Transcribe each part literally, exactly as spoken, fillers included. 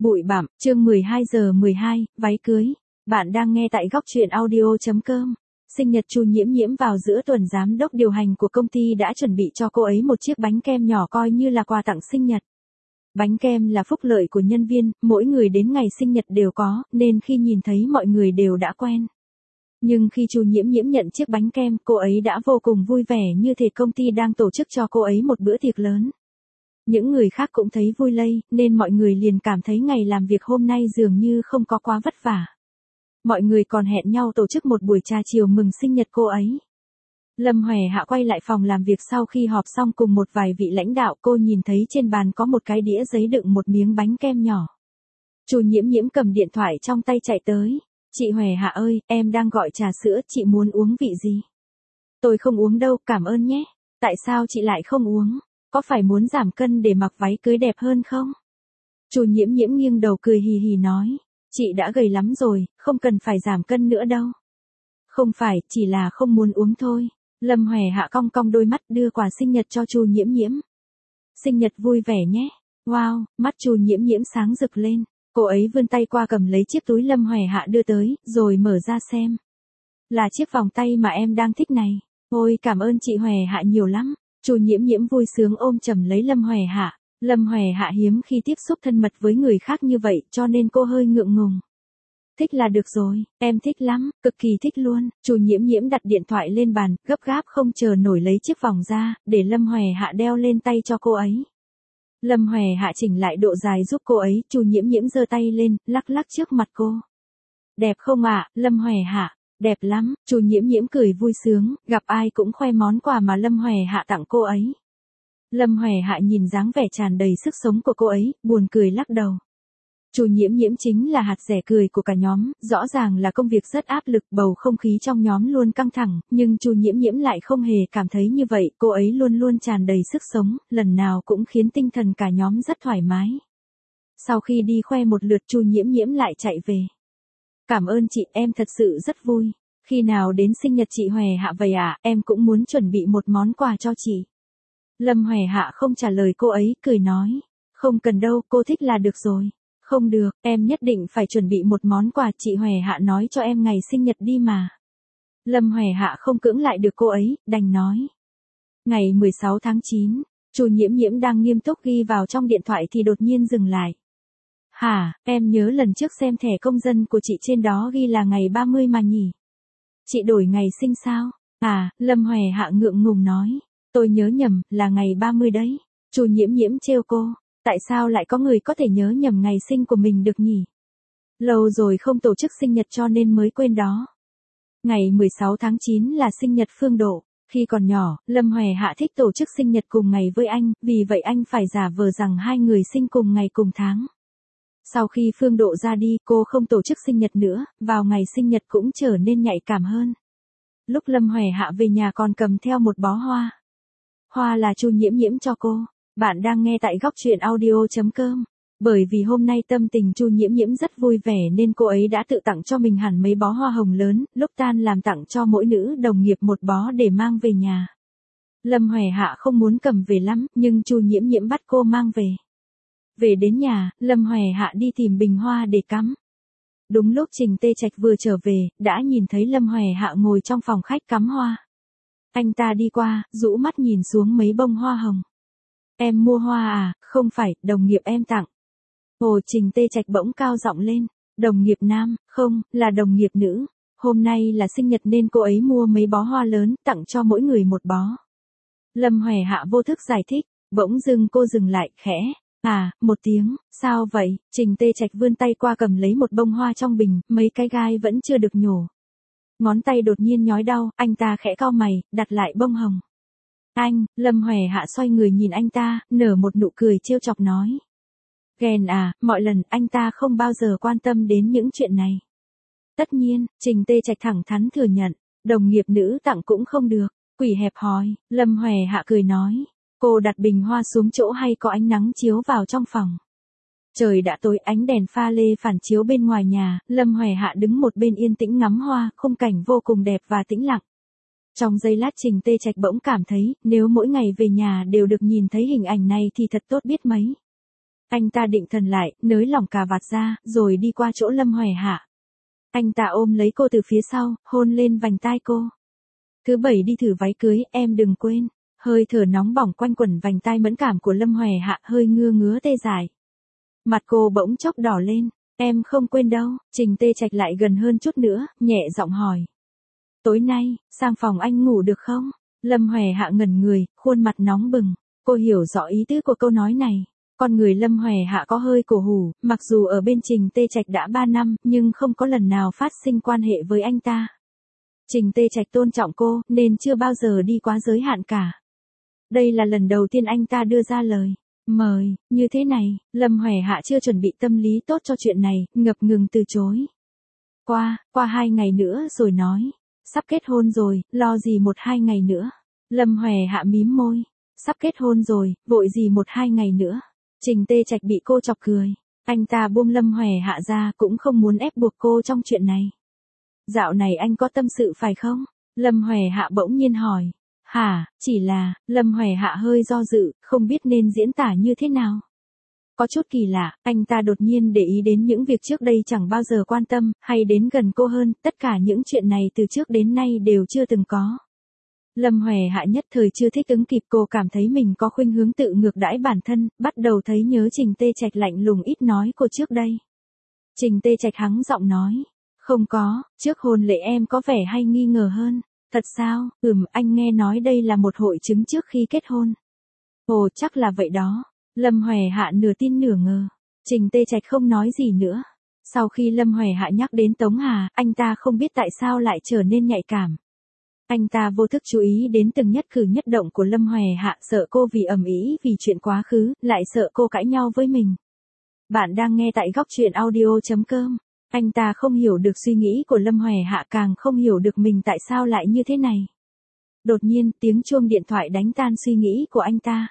Bụi bặm, chương mười hai giờ mười hai, váy cưới. Bạn đang nghe tại góc truyện audio chấm com. Sinh nhật Chu Nhiễm Nhiễm vào giữa tuần, giám đốc điều hành của công ty đã chuẩn bị cho cô ấy một chiếc bánh kem nhỏ coi như là quà tặng sinh nhật. Bánh kem là phúc lợi của nhân viên, mỗi người đến ngày sinh nhật đều có, nên khi nhìn thấy mọi người đều đã quen. Nhưng khi Chu Nhiễm Nhiễm nhận chiếc bánh kem, cô ấy đã vô cùng vui vẻ như thể công ty đang tổ chức cho cô ấy một bữa tiệc lớn. Những người khác cũng thấy vui lây, nên mọi người liền cảm thấy ngày làm việc hôm nay dường như không có quá vất vả. Mọi người còn hẹn nhau tổ chức một buổi trà chiều mừng sinh nhật cô ấy. Lâm Hòe Hạ quay lại phòng làm việc sau khi họp xong cùng một vài vị lãnh đạo, cô nhìn thấy trên bàn có một cái đĩa giấy đựng một miếng bánh kem nhỏ. Chu Nhiễm Nhiễm cầm điện thoại trong tay chạy tới. Chị Hòe Hạ ơi, em đang gọi trà sữa, chị muốn uống vị gì? Tôi không uống đâu, cảm ơn nhé. Tại sao chị lại không uống? Có phải muốn giảm cân để mặc váy cưới đẹp hơn không? Chu Nhiễm Nhiễm nghiêng đầu cười hì hì nói. Chị đã gầy lắm rồi, không cần phải giảm cân nữa đâu. Không phải, chỉ là không muốn uống thôi. Lâm Hòe Hạ cong cong đôi mắt đưa quà sinh nhật cho Chu Nhiễm Nhiễm. Sinh nhật vui vẻ nhé. Wow, mắt Chu Nhiễm Nhiễm sáng rực lên. Cô ấy vươn tay qua cầm lấy chiếc túi Lâm Hòe Hạ đưa tới, rồi mở ra xem. Là chiếc vòng tay mà em đang thích này. Ôi, cảm ơn chị Hòe Hạ nhiều lắm. Chu Nhiễm Nhiễm vui sướng ôm chầm lấy Lâm Hòe Hạ. Lâm Hòe Hạ hiếm khi tiếp xúc thân mật với người khác như vậy, cho nên cô hơi ngượng ngùng. Thích là được rồi, em thích lắm, cực kỳ thích luôn. Chu Nhiễm Nhiễm đặt điện thoại lên bàn, gấp gáp không chờ nổi lấy chiếc vòng ra, để Lâm Hòe Hạ đeo lên tay cho cô ấy. Lâm Hòe Hạ chỉnh lại độ dài giúp cô ấy, Chu Nhiễm Nhiễm giơ tay lên, lắc lắc trước mặt cô. Đẹp không ạ, Lâm Hòe Hạ? Đẹp lắm, Chu Nhiễm Nhiễm cười vui sướng, gặp ai cũng khoe món quà mà Lâm Hòe Hạ tặng cô ấy. Lâm Hòe Hạ nhìn dáng vẻ tràn đầy sức sống của cô ấy, buồn cười lắc đầu. Chu Nhiễm Nhiễm chính là hạt rẻ cười của cả nhóm, rõ ràng là công việc rất áp lực, bầu không khí trong nhóm luôn căng thẳng, nhưng Chu Nhiễm Nhiễm lại không hề cảm thấy như vậy, cô ấy luôn luôn tràn đầy sức sống, lần nào cũng khiến tinh thần cả nhóm rất thoải mái. Sau khi đi khoe một lượt, Chu Nhiễm Nhiễm lại chạy về. Cảm ơn chị, em thật sự rất vui. Khi nào đến sinh nhật chị Hòe Hạ vậy ạ, à? Em cũng muốn chuẩn bị một món quà cho chị. Lâm Hòe Hạ không trả lời cô ấy, cười nói. Không cần đâu, cô thích là được rồi. Không được, em nhất định phải chuẩn bị một món quà, chị Hòe Hạ nói cho em ngày sinh nhật đi mà. Lâm Hòe Hạ không cưỡng lại được cô ấy, đành nói. Ngày mười sáu tháng chín, Chu Nhiễm Nhiễm đang nghiêm túc ghi vào trong điện thoại thì đột nhiên dừng lại. Hả, em nhớ lần trước xem thẻ công dân của chị trên đó ghi là ngày ba mươi mà nhỉ? Chị đổi ngày sinh sao? À, Lâm Hòe Hạ ngượng ngùng nói. Tôi nhớ nhầm, là ngày ba mươi đấy. Chu Nhiễm Nhiễm trêu cô. Tại sao lại có người có thể nhớ nhầm ngày sinh của mình được nhỉ? Lâu rồi không tổ chức sinh nhật cho nên mới quên đó. Ngày mười sáu tháng chín là sinh nhật Phương Độ. Khi còn nhỏ, Lâm Hòe Hạ thích tổ chức sinh nhật cùng ngày với anh, vì vậy anh phải giả vờ rằng hai người sinh cùng ngày cùng tháng. Sau khi Phương Độ ra đi, cô không tổ chức sinh nhật nữa, vào ngày sinh nhật cũng trở nên nhạy cảm hơn. Lúc Lâm Hòe Hạ về nhà còn cầm theo một bó hoa. Hoa là Chu Nhiễm Nhiễm cho cô. Bạn đang nghe tại góc truyện audio chấm com. Bởi vì hôm nay tâm tình Chu Nhiễm Nhiễm rất vui vẻ nên cô ấy đã tự tặng cho mình hẳn mấy bó hoa hồng lớn, lúc tan làm tặng cho mỗi nữ đồng nghiệp một bó để mang về nhà. Lâm Hòe Hạ không muốn cầm về lắm, nhưng Chu Nhiễm Nhiễm bắt cô mang về. Về đến nhà, Lâm Hòe Hạ đi tìm bình hoa để cắm. Đúng lúc Trình Tê Trạch vừa trở về, đã nhìn thấy Lâm Hòe Hạ ngồi trong phòng khách cắm hoa. Anh ta đi qua, rũ mắt nhìn xuống mấy bông hoa hồng. Em mua hoa à, không phải, đồng nghiệp em tặng. Ồ, Trình Tê Trạch bỗng cao giọng lên. Đồng nghiệp nam, không, là đồng nghiệp nữ. Hôm nay là sinh nhật nên cô ấy mua mấy bó hoa lớn, tặng cho mỗi người một bó. Lâm Hòe Hạ vô thức giải thích, bỗng dưng cô dừng lại, khẽ. À, một tiếng, sao vậy? Trình Tê Trạch vươn tay qua cầm lấy một bông hoa trong bình, mấy cái gai vẫn chưa được nhổ. Ngón tay đột nhiên nhói đau, anh ta khẽ cau mày, đặt lại bông hồng. Anh, Lâm Hòe Hạ xoay người nhìn anh ta, nở một nụ cười trêu chọc nói. Ghen à, mọi lần anh ta không bao giờ quan tâm đến những chuyện này. Tất nhiên, Trình Tê Trạch thẳng thắn thừa nhận, đồng nghiệp nữ tặng cũng không được, quỷ hẹp hòi, Lâm Hòe Hạ cười nói. Cô đặt bình hoa xuống chỗ hay có ánh nắng chiếu vào trong phòng. Trời đã tối, ánh đèn pha lê phản chiếu bên ngoài nhà, Lâm Hòe Hạ đứng một bên yên tĩnh ngắm hoa, khung cảnh vô cùng đẹp và tĩnh lặng. Trong giây lát Trình Tê Trạch bỗng cảm thấy, nếu mỗi ngày về nhà đều được nhìn thấy hình ảnh này thì thật tốt biết mấy. Anh ta định thần lại, nới lỏng cà vạt ra, rồi đi qua chỗ Lâm Hoè Hạ. Anh ta ôm lấy cô từ phía sau, hôn lên vành tai cô. Thứ bảy đi thử váy cưới, em đừng quên. Hơi thở nóng bỏng quanh quẩn vành tai mẫn cảm của Lâm Hoè Hạ hơi ngưa ngứa tê dại. Mặt cô bỗng chốc đỏ lên. Em không quên đâu. Trình Tê Trạch lại gần hơn chút nữa, nhẹ giọng hỏi. Tối nay, sang phòng anh ngủ được không? Lâm Hoè Hạ ngẩn người, khuôn mặt nóng bừng. Cô hiểu rõ ý tứ của câu nói này. Con người Lâm Hoè Hạ có hơi cổ hủ, mặc dù ở bên Trình Tê Trạch đã ba năm, nhưng không có lần nào phát sinh quan hệ với anh ta. Trình Tê Trạch tôn trọng cô, nên chưa bao giờ đi quá giới hạn cả. Đây là lần đầu tiên anh ta đưa ra lời mời, như thế này, Lâm Hoè Hạ chưa chuẩn bị tâm lý tốt cho chuyện này, ngập ngừng từ chối. Qua, qua hai ngày nữa rồi nói. Sắp kết hôn rồi, lo gì một hai ngày nữa. Lâm Hoè Hạ mím môi. Sắp kết hôn rồi, vội gì một hai ngày nữa. Trình Tê Trạch bị cô chọc cười. Anh ta buông Lâm Hoè Hạ ra cũng không muốn ép buộc cô trong chuyện này. Dạo này anh có tâm sự phải không? Lâm Hoè Hạ bỗng nhiên hỏi. Hả, chỉ là, Lâm Hoè Hạ hơi do dự, không biết nên diễn tả như thế nào. Có chút kỳ lạ, anh ta đột nhiên để ý đến những việc trước đây chẳng bao giờ quan tâm, hay đến gần cô hơn, tất cả những chuyện này từ trước đến nay đều chưa từng có. Lâm Hoè Hạ nhất thời chưa thích ứng kịp, cô cảm thấy mình có khuynh hướng tự ngược đãi bản thân, bắt đầu thấy nhớ Trình Tê Trạch lạnh lùng ít nói cô trước đây. Trình Tê Trạch hắng giọng nói. Không có, trước hôn lễ em có vẻ hay nghi ngờ hơn. Thật sao? Ừm, anh nghe nói đây là một hội chứng trước khi kết hôn. Ồ, chắc là vậy đó. Lâm Hoè Hạ nửa tin nửa ngờ. Trình Tê Trạch không nói gì nữa. Sau khi Lâm Hoè Hạ nhắc đến Tống Hà, anh ta không biết tại sao lại trở nên nhạy cảm. Anh ta vô thức chú ý đến từng nhất cử nhất động của Lâm Hoè Hạ, sợ cô vì ầm ĩ vì chuyện quá khứ, lại sợ cô cãi nhau với mình. Bạn đang nghe tại góc truyện audio chấm com. Anh ta không hiểu được suy nghĩ của Lâm Hoè Hạ, càng không hiểu được mình tại sao lại như thế này. Đột nhiên, tiếng chuông điện thoại đánh tan suy nghĩ của anh ta.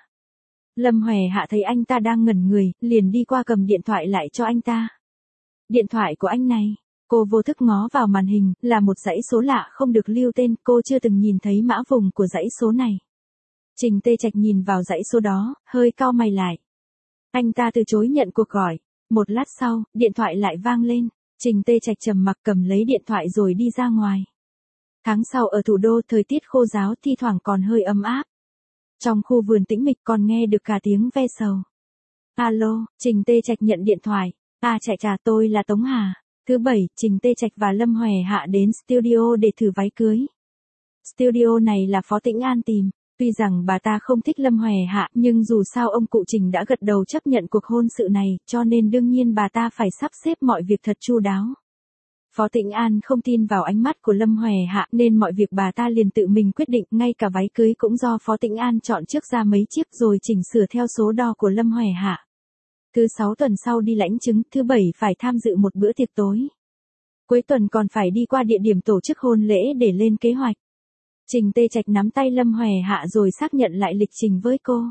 Lâm Hoè Hạ thấy anh ta đang ngẩn người, liền đi qua cầm điện thoại lại cho anh ta. Điện thoại của anh này. Cô vô thức ngó vào màn hình, là một dãy số lạ không được lưu tên, cô chưa từng nhìn thấy mã vùng của dãy số này. Trình Tê Trạch nhìn vào dãy số đó, hơi cau mày lại. Anh ta từ chối nhận cuộc gọi. Một lát sau, điện thoại lại vang lên. Trình Tê Trạch trầm mặc cầm lấy điện thoại rồi đi ra ngoài. Tháng sau ở thủ đô thời tiết khô ráo, thi thoảng còn hơi ấm áp. Trong khu vườn tĩnh mịch còn nghe được cả tiếng ve sầu. Alo, Trình Tê Trạch nhận điện thoại. À chạy trà, tôi là Tống Hà. Thứ bảy, Trình Tê Trạch và Lâm Hoè Hạ đến studio để thử váy cưới. Studio này là Phó Tĩnh An tìm. Tuy rằng bà ta không thích Lâm Hoè Hạ, nhưng dù sao ông cụ Trình đã gật đầu chấp nhận cuộc hôn sự này, cho nên đương nhiên bà ta phải sắp xếp mọi việc thật chu đáo. Phó Tĩnh An không tin vào ánh mắt của Lâm Hoè Hạ nên mọi việc bà ta liền tự mình quyết định, ngay cả váy cưới cũng do Phó Tĩnh An chọn trước ra mấy chiếc rồi chỉnh sửa theo số đo của Lâm Hoè Hạ. Thứ sáu tuần sau đi lãnh chứng, thứ bảy phải tham dự một bữa tiệc tối. Cuối tuần còn phải đi qua địa điểm tổ chức hôn lễ để lên kế hoạch. Trình Tê Trạch nắm tay Lâm Hoè Hạ rồi xác nhận lại lịch trình với cô.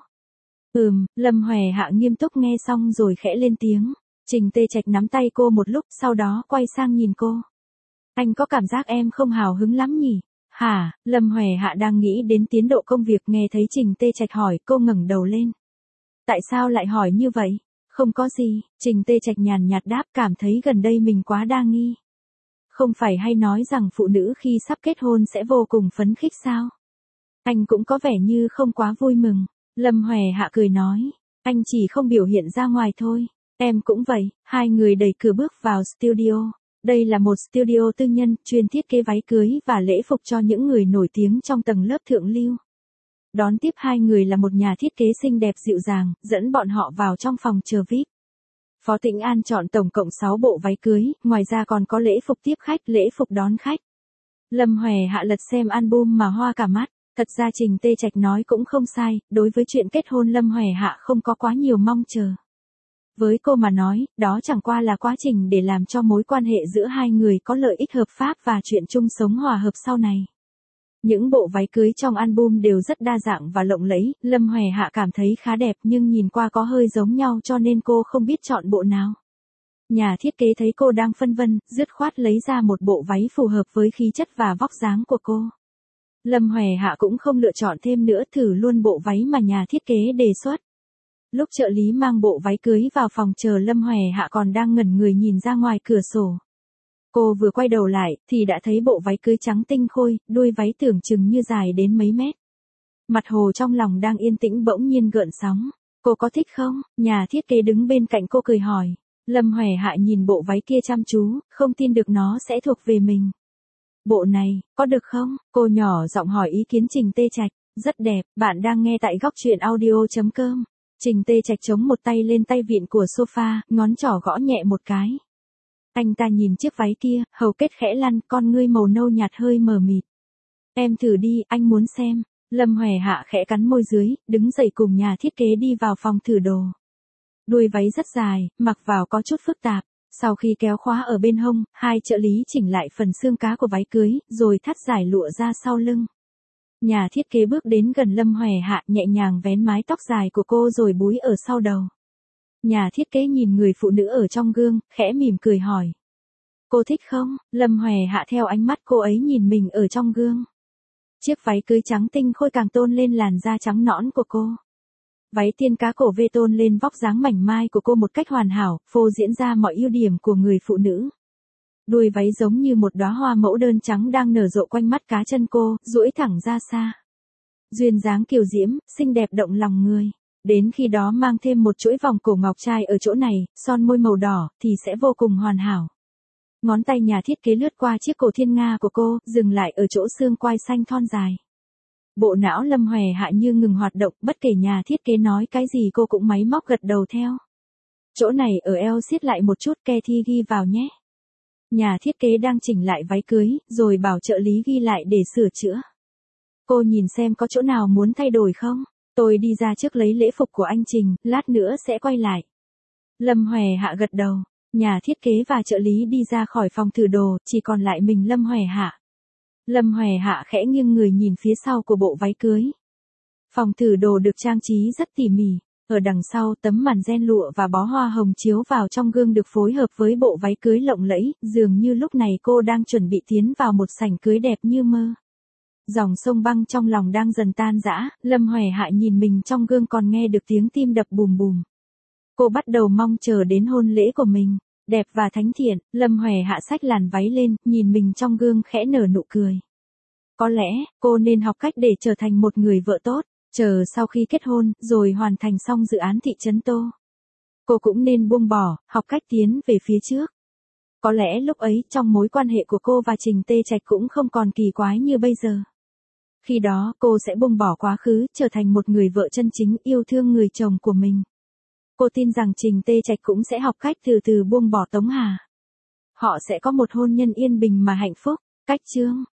Ừm, Lâm Hoè Hạ nghiêm túc nghe xong rồi khẽ lên tiếng. Trình Tê Trạch nắm tay cô một lúc, sau đó quay sang nhìn cô. Anh có cảm giác em không hào hứng lắm nhỉ? Hả? Lâm Hoè Hạ đang nghĩ đến tiến độ công việc, nghe thấy Trình Tê Trạch hỏi, cô ngẩng đầu lên. Tại sao lại hỏi như vậy? Không có gì, Trình Tê Trạch nhàn nhạt đáp, cảm thấy gần đây mình quá đa nghi. Không phải hay nói rằng phụ nữ khi sắp kết hôn sẽ vô cùng phấn khích sao? Anh cũng có vẻ như không quá vui mừng. Lâm Hoè Hạ cười nói, anh chỉ không biểu hiện ra ngoài thôi. Em cũng vậy. Hai người đẩy cửa bước vào studio. Đây là một studio tư nhân, chuyên thiết kế váy cưới và lễ phục cho những người nổi tiếng trong tầng lớp thượng lưu. Đón tiếp hai người là một nhà thiết kế xinh đẹp dịu dàng, dẫn bọn họ vào trong phòng chờ vi ai pi. Phó Tĩnh An chọn tổng cộng sáu bộ váy cưới, ngoài ra còn có lễ phục tiếp khách, lễ phục đón khách. Lâm Hoè Hạ lật xem album mà hoa cả mắt. Thật ra Trình Tê Trạch nói cũng không sai, đối với chuyện kết hôn Lâm Hoè Hạ không có quá nhiều mong chờ. Với cô mà nói, đó chẳng qua là quá trình để làm cho mối quan hệ giữa hai người có lợi ích hợp pháp và chuyện chung sống hòa hợp sau này. Những bộ váy cưới trong album đều rất đa dạng và lộng lẫy, Lâm Hoè Hạ cảm thấy khá đẹp nhưng nhìn qua có hơi giống nhau cho nên cô không biết chọn bộ nào. Nhà thiết kế thấy cô đang phân vân, dứt khoát lấy ra một bộ váy phù hợp với khí chất và vóc dáng của cô. Lâm Hoè Hạ cũng không lựa chọn thêm nữa, thử luôn bộ váy mà nhà thiết kế đề xuất. Lúc trợ lý mang bộ váy cưới vào phòng chờ Lâm Hoè Hạ còn đang ngẩn người nhìn ra ngoài cửa sổ. Cô vừa quay đầu lại, thì đã thấy bộ váy cưới trắng tinh khôi, đuôi váy tưởng chừng như dài đến mấy mét. Mặt hồ trong lòng đang yên tĩnh bỗng nhiên gợn sóng. Cô có thích không? Nhà thiết kế đứng bên cạnh cô cười hỏi. Lâm Hoè Hạ nhìn bộ váy kia chăm chú, không tin được nó sẽ thuộc về mình. Bộ này, có được không? Cô nhỏ giọng hỏi ý kiến Trình Tê Trạch. Rất đẹp, bạn đang nghe tại góc truyện audio chấm com. Trình Tê Trạch chống một tay lên tay vịn của sofa, ngón trỏ gõ nhẹ một cái. Anh ta nhìn chiếc váy kia, hầu kết khẽ lăn, con ngươi màu nâu nhạt hơi mờ mịt. Em thử đi, anh muốn xem. Lâm Hoè Hạ khẽ cắn môi dưới, đứng dậy cùng nhà thiết kế đi vào phòng thử đồ. Đuôi váy rất dài, mặc vào có chút phức tạp. Sau khi kéo khóa ở bên hông, hai trợ lý chỉnh lại phần xương cá của váy cưới, rồi thắt giải lụa ra sau lưng. Nhà thiết kế bước đến gần Lâm Hoè Hạ, nhẹ nhàng vén mái tóc dài của cô rồi búi ở sau đầu. Nhà thiết kế nhìn người phụ nữ ở trong gương, khẽ mỉm cười hỏi. Cô thích không? Lâm Hoè Hạ theo ánh mắt cô ấy nhìn mình ở trong gương. Chiếc váy cưới trắng tinh khôi càng tôn lên làn da trắng nõn của cô. Váy tiên cá cổ vê tôn lên vóc dáng mảnh mai của cô một cách hoàn hảo, phô diễn ra mọi ưu điểm của người phụ nữ. Đuôi váy giống như một đóa hoa mẫu đơn trắng đang nở rộ quanh mắt cá chân cô, duỗi thẳng ra xa. Duyên dáng kiều diễm, xinh đẹp động lòng người. Đến khi đó mang thêm một chuỗi vòng cổ ngọc trai ở chỗ này, son môi màu đỏ, thì sẽ vô cùng hoàn hảo. Ngón tay nhà thiết kế lướt qua chiếc cổ thiên nga của cô, dừng lại ở chỗ xương quai xanh thon dài. Bộ não Lâm Hoè Hạ như ngừng hoạt động, bất kể nhà thiết kế nói cái gì cô cũng máy móc gật đầu theo. Chỗ này ở eo siết lại một chút, Cathy ghi vào nhé. Nhà thiết kế đang chỉnh lại váy cưới, rồi bảo trợ lý ghi lại để sửa chữa. Cô nhìn xem có chỗ nào muốn thay đổi không? Tôi đi ra trước lấy lễ phục của anh Trình, lát nữa sẽ quay lại. Lâm Hoè Hạ gật đầu. Nhà thiết kế và trợ lý đi ra khỏi phòng thử đồ, chỉ còn lại mình Lâm Hoè Hạ. Lâm Hoè Hạ khẽ nghiêng người nhìn phía sau của bộ váy cưới. Phòng thử đồ được trang trí rất tỉ mỉ. Ở đằng sau, tấm màn ren lụa và bó hoa hồng chiếu vào trong gương được phối hợp với bộ váy cưới lộng lẫy, dường như lúc này cô đang chuẩn bị tiến vào một sảnh cưới đẹp như mơ. Dòng sông băng trong lòng đang dần tan rã, Lâm Hoè Hạ nhìn mình trong gương còn nghe được tiếng tim đập bùm bùm. Cô bắt đầu mong chờ đến hôn lễ của mình. Đẹp và thánh thiện, Lâm Hoè Hạ xách làn váy lên, nhìn mình trong gương khẽ nở nụ cười. Có lẽ, cô nên học cách để trở thành một người vợ tốt, chờ sau khi kết hôn, rồi hoàn thành xong dự án thị trấn Tô. Cô cũng nên buông bỏ, học cách tiến về phía trước. Có lẽ lúc ấy, trong mối quan hệ của cô và Trình Tê Trạch cũng không còn kỳ quái như bây giờ. Khi đó, cô sẽ buông bỏ quá khứ, trở thành một người vợ chân chính yêu thương người chồng của mình. Cô tin rằng Trình Tê Trạch cũng sẽ học cách từ từ buông bỏ Tống Hà. Họ sẽ có một hôn nhân yên bình mà hạnh phúc. Cách chương